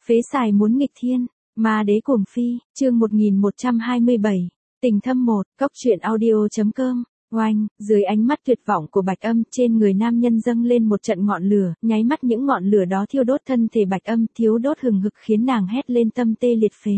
Phế xài muốn nghịch thiên, ma đế cuồng phi, chương 1127, tình thâm 1, cóc truyện audio.com. Oanh, dưới ánh mắt tuyệt vọng của Bạch Âm, trên người nam nhân dâng lên một trận ngọn lửa, nháy mắt những ngọn lửa đó thiêu đốt thân thể Bạch Âm, thiếu đốt hừng hực khiến nàng hét lên tâm tê liệt phế.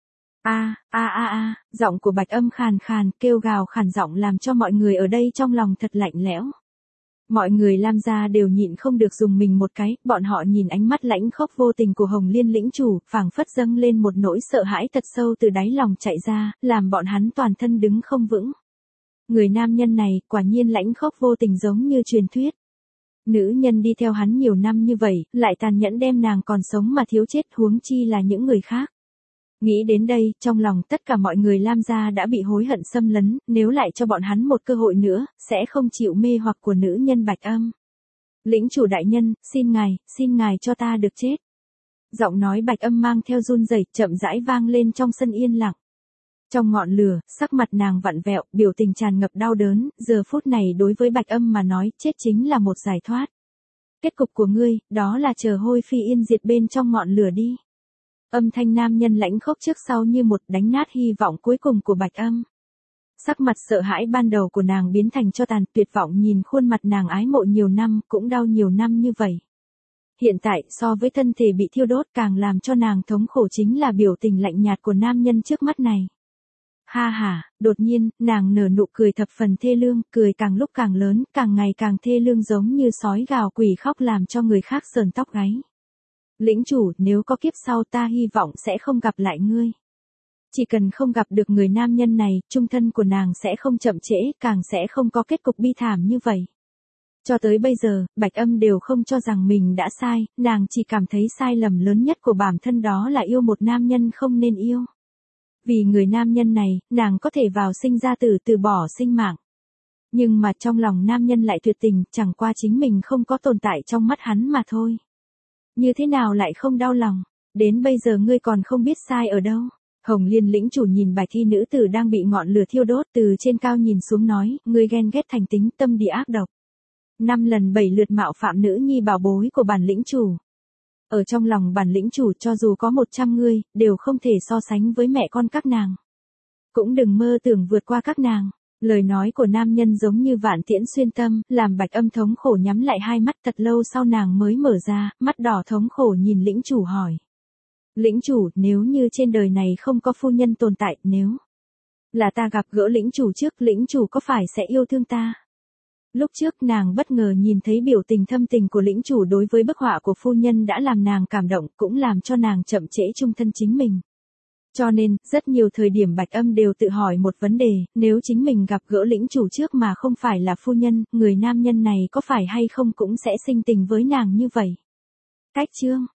Giọng của Bạch Âm khàn khàn, kêu gào khản giọng làm cho mọi người ở đây trong lòng thật lạnh lẽo. Mọi người Lam gia đều nhịn không được dùng mình một cái, bọn họ nhìn ánh mắt lãnh khốc vô tình của Hồng Liên lĩnh chủ, phảng phất dâng lên một nỗi sợ hãi thật sâu từ đáy lòng chạy ra, làm bọn hắn toàn thân đứng không vững. Người nam nhân này, quả nhiên lãnh khốc vô tình giống như truyền thuyết. Nữ nhân đi theo hắn nhiều năm như vậy, lại tàn nhẫn đem nàng còn sống mà thiếu chết, huống chi là những người khác. Nghĩ đến đây, trong lòng tất cả mọi người Lam gia đã bị hối hận xâm lấn, nếu lại cho bọn hắn một cơ hội nữa, sẽ không chịu mê hoặc của nữ nhân Bạch Âm. Lĩnh chủ đại nhân, xin ngài cho ta được chết. Giọng nói Bạch Âm mang theo run rẩy, chậm rãi vang lên trong sân yên lặng. Trong ngọn lửa, sắc mặt nàng vặn vẹo, biểu tình tràn ngập đau đớn, giờ phút này đối với Bạch Âm mà nói, chết chính là một giải thoát. Kết cục của ngươi, đó là chờ hôi phi yên diệt bên trong ngọn lửa đi. Âm thanh nam nhân lãnh khốc trước sau như một đánh nát hy vọng cuối cùng của Bạch Âm. Sắc mặt sợ hãi ban đầu của nàng biến thành cho tàn, tuyệt vọng nhìn khuôn mặt nàng ái mộ nhiều năm, cũng đau nhiều năm như vậy. Hiện tại, so với thân thể bị thiêu đốt càng làm cho nàng thống khổ chính là biểu tình lạnh nhạt của nam nhân trước mắt này. Đột nhiên, nàng nở nụ cười thập phần thê lương, cười càng lúc càng lớn, càng ngày càng thê lương giống như sói gào quỷ khóc làm cho người khác sờn tóc gáy. Lĩnh chủ, nếu có kiếp sau ta hy vọng sẽ không gặp lại ngươi. Chỉ cần không gặp được người nam nhân này, chung thân của nàng sẽ không chậm trễ, càng sẽ không có kết cục bi thảm như vậy. Cho tới bây giờ, Bạch Âm đều không cho rằng mình đã sai, nàng chỉ cảm thấy sai lầm lớn nhất của bản thân đó là yêu một nam nhân không nên yêu. Vì người nam nhân này, nàng có thể vào sinh ra tử từ bỏ sinh mạng. Nhưng mà trong lòng nam nhân lại tuyệt tình, chẳng qua chính mình không có tồn tại trong mắt hắn mà thôi. Như thế nào lại không đau lòng, đến bây giờ ngươi còn không biết sai ở đâu. Hồng Liên lĩnh chủ nhìn Bạch thi nữ tử đang bị ngọn lửa thiêu đốt từ trên cao nhìn xuống nói, ngươi ghen ghét thành tính tâm địa ác độc. 5 lần 7 lượt mạo phạm nữ nhi bảo bối của bản lĩnh chủ. Ở trong lòng bản lĩnh chủ cho dù có 100 người, đều không thể so sánh với mẹ con các nàng. Cũng đừng mơ tưởng vượt qua các nàng. Lời nói của nam nhân giống như vạn tiễn xuyên tâm, làm Bạch Âm thống khổ nhắm lại hai mắt, thật lâu sau nàng mới mở ra, mắt đỏ thống khổ nhìn lĩnh chủ hỏi. Lĩnh chủ, nếu như trên đời này không có phu nhân tồn tại, nếu là ta gặp gỡ lĩnh chủ trước, lĩnh chủ có phải sẽ yêu thương ta? Lúc trước nàng bất ngờ nhìn thấy biểu tình thâm tình của lĩnh chủ đối với bức họa của phu nhân đã làm nàng cảm động, cũng làm cho nàng chậm trễ chung thân chính mình. Cho nên, rất nhiều thời điểm Bạch Âm đều tự hỏi một vấn đề, nếu chính mình gặp gỡ lĩnh chủ trước mà không phải là phu nhân, người nam nhân này có phải hay không cũng sẽ sinh tình với nàng như vậy. Cách chương